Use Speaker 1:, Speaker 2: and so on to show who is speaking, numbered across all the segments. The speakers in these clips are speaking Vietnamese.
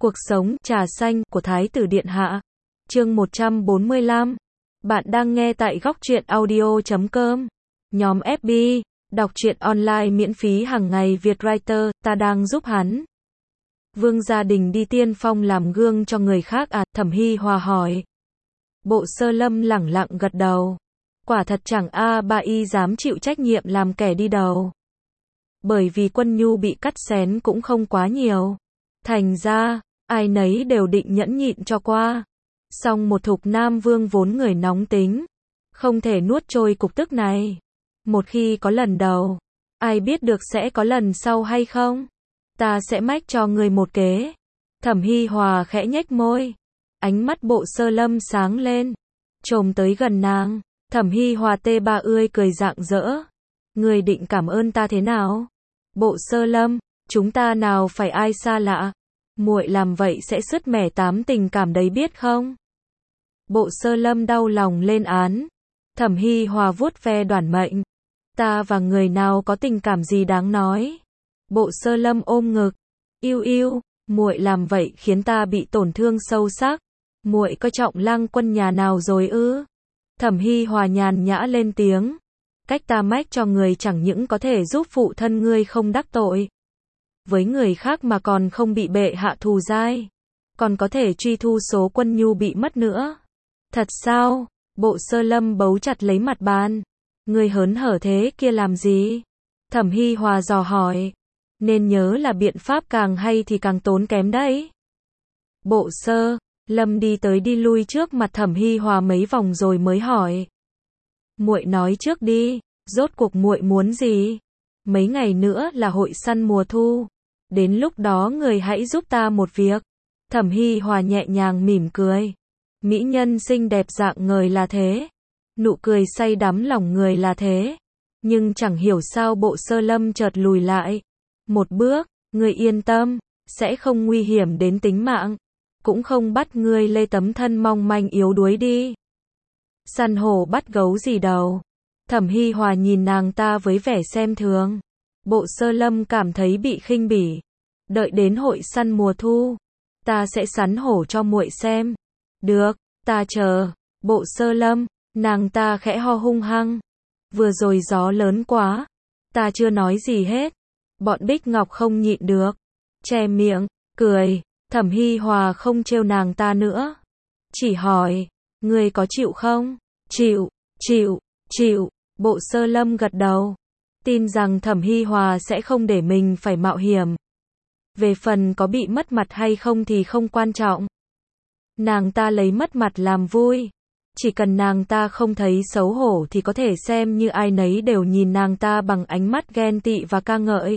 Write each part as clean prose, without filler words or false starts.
Speaker 1: Cuộc sống trà xanh của Thái tử Điện Hạ. Chương 145. Bạn đang nghe tại góc truyện audio.com. Nhóm FB, đọc truyện online miễn phí hàng ngày Vietwriter, ta đang giúp hắn. Vương Gia Đình đi tiên phong làm gương cho người khác à? Thẩm Hy Hòa hỏi. Bộ Sơ Lâm lẳng lặng gật đầu. Quả thật chẳng ba y dám chịu trách nhiệm làm kẻ đi đầu. Bởi vì quân nhu bị cắt xén cũng không quá nhiều. Thành ra, ai nấy đều định nhẫn nhịn cho qua. Song một thục nam vương vốn người nóng tính, không thể nuốt trôi cục tức này. Một khi có lần đầu, ai biết được sẽ có lần sau hay không? Ta sẽ mách cho người một kế. Thẩm Hy Hòa khẽ nhếch môi. Ánh mắt Bộ Sơ Lâm sáng lên. Chồm tới gần nàng. Thẩm Hy Hòa tê ba ươi cười rạng rỡ. Người định cảm ơn ta thế nào? Bộ Sơ Lâm, chúng ta nào phải ai xa lạ. Muội làm vậy sẽ sứt mẻ tám tình cảm đấy biết không? Bộ Sơ Lâm đau lòng lên án. Thẩm Hy Hòa vuốt ve Đoản Mệnh. Ta và người nào có tình cảm gì đáng nói? Bộ Sơ Lâm ôm ngực. Yêu yêu, muội làm vậy khiến ta bị tổn thương sâu sắc. Muội coi trọng Lang Quân nhà nào rồi ư? Thẩm Hy Hòa nhàn nhã lên tiếng. Cách ta mách cho người chẳng những có thể giúp phụ thân ngươi không đắc tội với người khác mà còn không bị bệ hạ thù dai, còn có thể truy thu số quân nhu bị mất nữa. Thật sao? Bộ Sơ Lâm bấu chặt lấy mặt bàn. Ngươi hớn hở thế kia làm gì? Thẩm Hy Hòa dò hỏi. Nên nhớ là biện pháp càng hay thì càng tốn kém đấy. Bộ Sơ Lâm đi tới đi lui trước mặt Thẩm Hy Hòa mấy vòng rồi mới hỏi. Muội nói trước đi, rốt cuộc muội muốn gì? Mấy ngày nữa là hội săn mùa thu. Đến lúc đó người hãy giúp ta một việc. Thẩm Hy Hòa nhẹ nhàng mỉm cười. Mỹ nhân xinh đẹp dạng ngời là thế. Nụ cười say đắm lòng người là thế. Nhưng chẳng hiểu sao Bộ Sơ Lâm chợt lùi lại. Một bước, người yên tâm, sẽ không nguy hiểm đến tính mạng. Cũng không bắt ngươi lê tấm thân mong manh yếu đuối đi. Săn hổ bắt gấu gì đâu. Thẩm Hy Hòa nhìn nàng ta với vẻ xem thường. Bộ Sơ Lâm cảm thấy bị khinh bỉ. Đợi đến hội săn mùa thu, ta sẽ sắn hổ cho muội xem. Được, ta chờ. Bộ Sơ Lâm, nàng ta khẽ ho hung hăng. Vừa rồi gió lớn quá, ta chưa nói gì hết. Bọn Bích Ngọc không nhịn được, che miệng, cười. Thẩm Hy Hòa không trêu nàng ta nữa, chỉ hỏi, ngươi có chịu không? Chịu, chịu, chịu. Bộ Sơ Lâm gật đầu, tin rằng Thẩm Hy Hòa sẽ không để mình phải mạo hiểm. Về phần có bị mất mặt hay không thì không quan trọng. Nàng ta lấy mất mặt làm vui. Chỉ cần nàng ta không thấy xấu hổ thì có thể xem như ai nấy đều nhìn nàng ta bằng ánh mắt ghen tị và ca ngợi.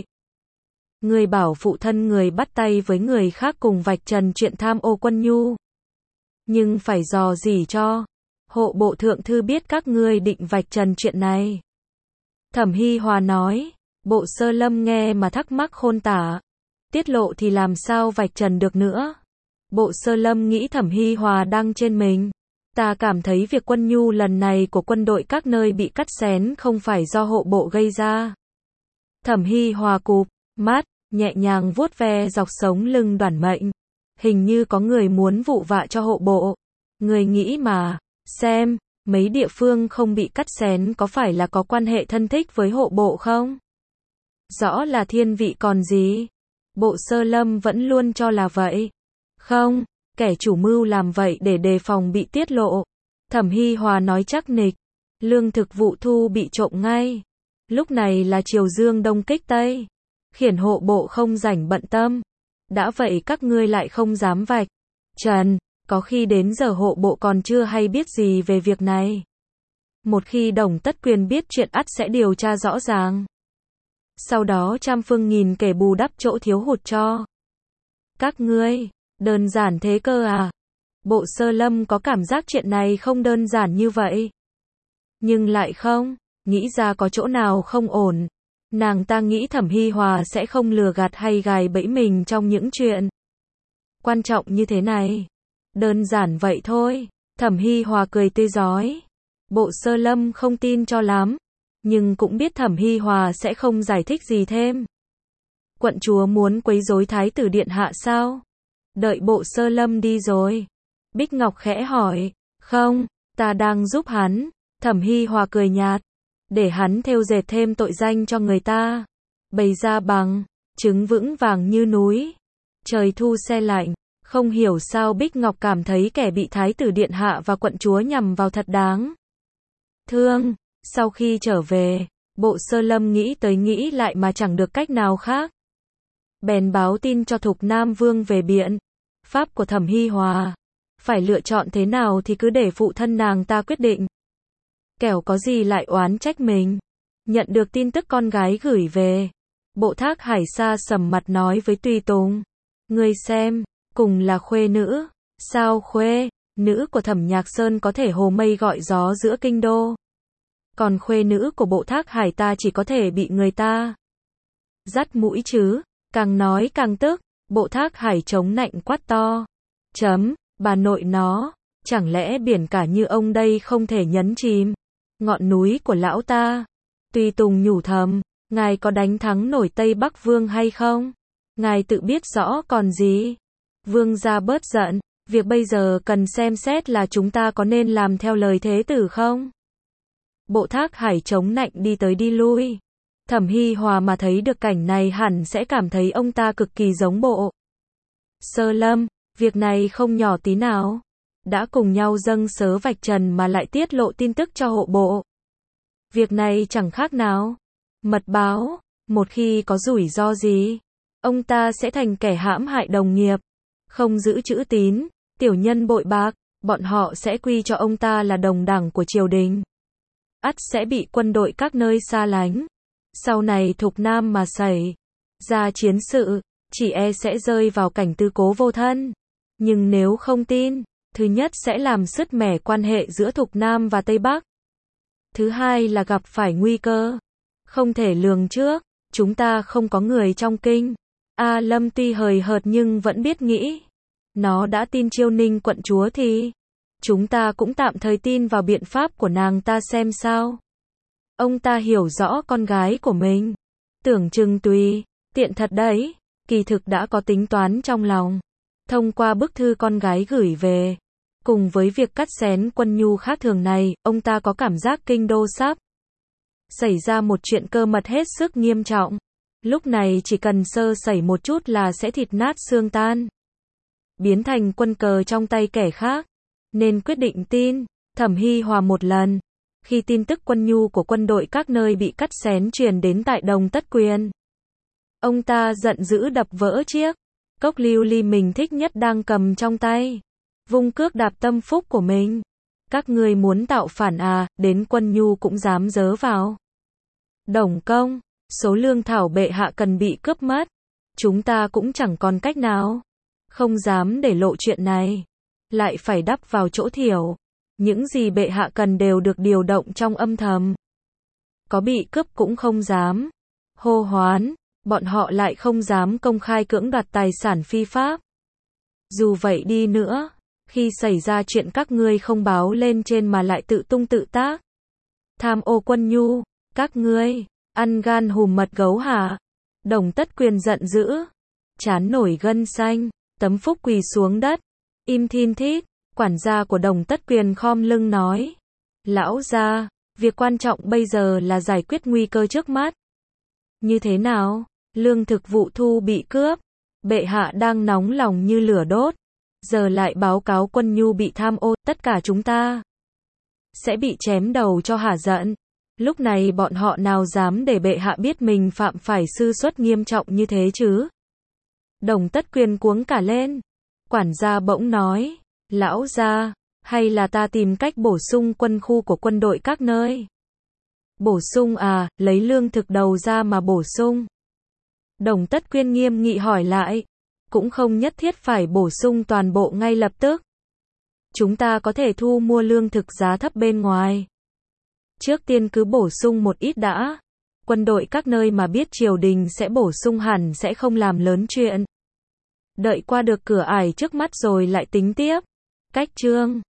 Speaker 1: Người bảo phụ thân người bắt tay với người khác cùng vạch trần chuyện tham ô quân nhu. Nhưng phải dò dỉ cho hộ bộ thượng thư biết các ngươi định vạch trần chuyện này. Thẩm Hy Hòa nói. Bộ Sơ Lâm nghe mà thắc mắc khôn tả. Tiết lộ thì làm sao vạch trần được nữa. Bộ Sơ Lâm nghĩ Thẩm Hy Hòa đang trên mình. Ta cảm thấy việc quân nhu lần này của quân đội các nơi bị cắt xén không phải do hộ bộ gây ra. Thẩm Hy Hòa cụp mắt, nhẹ nhàng vuốt ve dọc sống lưng Đoản Mệnh. Hình như có người muốn vụ vạ cho hộ bộ. Người nghĩ mà, xem, mấy địa phương không bị cắt xén có phải là có quan hệ thân thích với hộ bộ không? Rõ là thiên vị còn gì? Bộ Sơ Lâm vẫn luôn cho là vậy. Không, kẻ chủ mưu làm vậy để đề phòng bị tiết lộ. Thẩm Hy Hòa nói chắc nịch. Lương thực vụ thu bị trộm ngay. Lúc này là chiều dương đông kích tây. Khiển hộ bộ không rảnh bận tâm. Đã vậy các ngươi lại không dám vạch trần. Có khi đến giờ hộ bộ còn chưa hay biết gì về việc này. Một khi Đồng Tất Quyền biết chuyện ắt sẽ điều tra rõ ràng. Sau đó trăm phương nghìn kể bù đắp chỗ thiếu hụt cho các ngươi. Đơn giản thế cơ à? Bộ Sơ Lâm có cảm giác chuyện này không đơn giản như vậy. Nhưng lại không, nghĩ ra có chỗ nào không ổn. Nàng ta nghĩ Thẩm Hy Hòa sẽ không lừa gạt hay gài bẫy mình trong những chuyện quan trọng như thế này. Đơn giản vậy thôi. Thẩm Hy Hòa cười tươi rói. Bộ Sơ Lâm không tin cho lắm, nhưng cũng biết Thẩm Hy Hòa sẽ không giải thích gì thêm. Quận chúa muốn quấy rối Thái tử Điện Hạ sao? Đợi Bộ Sơ Lâm đi rồi. Bích Ngọc khẽ hỏi. Không, ta đang giúp hắn. Thẩm Hi Hòa cười nhạt. Để hắn thêu dệt thêm tội danh cho người ta. Bày ra bằng chứng vững vàng như núi. Trời thu se lạnh. Không hiểu sao Bích Ngọc cảm thấy kẻ bị Thái tử Điện Hạ và quận chúa nhằm vào thật đáng thương. Sau khi trở về, Bộ Sơ Lâm nghĩ tới nghĩ lại mà chẳng được cách nào khác. Bèn báo tin cho Thục Nam Vương về biện pháp của Thẩm Hi Hòa. Phải lựa chọn thế nào thì cứ để phụ thân nàng ta quyết định. Kẻo có gì lại oán trách mình. Nhận được tin tức con gái gửi về, Bộ Thác Hải sa sầm mặt nói với Tùy Tùng. Ngươi xem, cùng là khuê nữ. Sao khuê nữ của Thẩm Nhạc Sơn có thể hồ mây gọi gió giữa kinh đô? Còn khuê nữ của Bộ Thác Hải ta chỉ có thể bị người ta dắt mũi chứ. Càng nói càng tức, Bộ Thác Hải chống nạnh quát to. Bà nội nó, chẳng lẽ biển cả như ông đây không thể nhấn chìm ngọn núi của lão ta? Tùy Tùng nhủ thầm, ngài có đánh thắng nổi Tây Bắc Vương hay không? Ngài tự biết rõ còn gì. Vương gia bớt giận, việc bây giờ cần xem xét là chúng ta có nên làm theo lời thế tử không? Bộ Thác Hải chống nạnh đi tới đi lui. Thẩm Hi Hòa mà thấy được cảnh này hẳn sẽ cảm thấy ông ta cực kỳ giống Bộ Sơ Lâm. Việc này không nhỏ tí nào. Đã cùng nhau dâng sớ vạch trần mà lại tiết lộ tin tức cho hộ bộ. Việc này chẳng khác nào mật báo. Một khi có rủi ro gì, ông ta sẽ thành kẻ hãm hại đồng nghiệp, không giữ chữ tín, tiểu nhân bội bạc, bọn họ sẽ quy cho ông ta là đồng đảng của triều đình. Ắt sẽ bị quân đội các nơi xa lánh. Sau này Thục Nam mà xảy ra chiến sự, chỉ e sẽ rơi vào cảnh tư cố vô thân. Nhưng nếu không tin, thứ nhất sẽ làm sứt mẻ quan hệ giữa Thục Nam và Tây Bắc. Thứ hai là gặp phải nguy cơ không thể lường trước. Chúng ta không có người trong kinh. A Lâm tuy hời hợt nhưng vẫn biết nghĩ. Nó đã tin Chiêu Ninh quận chúa thì chúng ta cũng tạm thời tin vào biện pháp của nàng ta xem sao. Ông ta hiểu rõ con gái của mình. Tưởng chừng tùy tiện thật đấy. Kỳ thực đã có tính toán trong lòng. Thông qua bức thư con gái gửi về, cùng với việc cắt xén quân nhu khác thường này, ông ta có cảm giác kinh đô sắp xảy ra một chuyện cơ mật hết sức nghiêm trọng. Lúc này chỉ cần sơ sẩy một chút là sẽ thịt nát xương tan, biến thành quân cờ trong tay kẻ khác. Nên quyết định tin Thẩm Hi Hòa một lần. Khi tin tức quân nhu của quân đội các nơi bị cắt xén truyền đến tại Đồng Tất Quyền, ông ta giận dữ đập vỡ chiếc cốc lưu ly mình thích nhất đang cầm trong tay, vung cước đạp tâm phúc của mình. Các ngươi muốn tạo phản à, đến quân nhu cũng dám dớ vào. Đồng công, số lương thảo bệ hạ cần bị cướp mất. Chúng ta cũng chẳng còn cách nào. Không dám để lộ chuyện này. Lại phải đắp vào chỗ thiểu. Những gì bệ hạ cần đều được điều động trong âm thầm. Có bị cướp cũng không dám hô hoán. Bọn họ lại không dám công khai cưỡng đoạt tài sản phi pháp. Dù vậy đi nữa, khi xảy ra chuyện các ngươi không báo lên trên mà lại tự tung tự tác, tham ô quân nhu, các ngươi ăn gan hùm mật gấu hả? Đồng Tất Quyền giận dữ, trán nổi gân xanh, tấm phúc quỳ xuống đất, im thin thít. Quản gia của Đồng Tất Quyền khom lưng nói: lão gia, việc quan trọng bây giờ là giải quyết nguy cơ trước mắt. Như thế nào? Lương thực vụ thu bị cướp, bệ hạ đang nóng lòng như lửa đốt, giờ lại báo cáo quân nhu bị tham ô, tất cả chúng ta sẽ bị chém đầu cho hả giận. Lúc này bọn họ nào dám để bệ hạ biết mình phạm phải sư suất nghiêm trọng như thế chứ? Đồng Tất Quyền cuống cả lên. Quản gia bỗng nói: lão gia, hay là ta tìm cách bổ sung quân khu của quân đội các nơi? Bổ sung à, lấy lương thực đầu ra mà bổ sung. Đồng Tất Quyền nghiêm nghị hỏi lại: cũng không nhất thiết phải bổ sung toàn bộ ngay lập tức. Chúng ta có thể thu mua lương thực giá thấp bên ngoài. Trước tiên cứ bổ sung một ít đã. Quân đội các nơi mà biết triều đình sẽ bổ sung hẳn sẽ không làm lớn chuyện. Đợi qua được cửa ải trước mắt rồi lại tính tiếp. Cách chương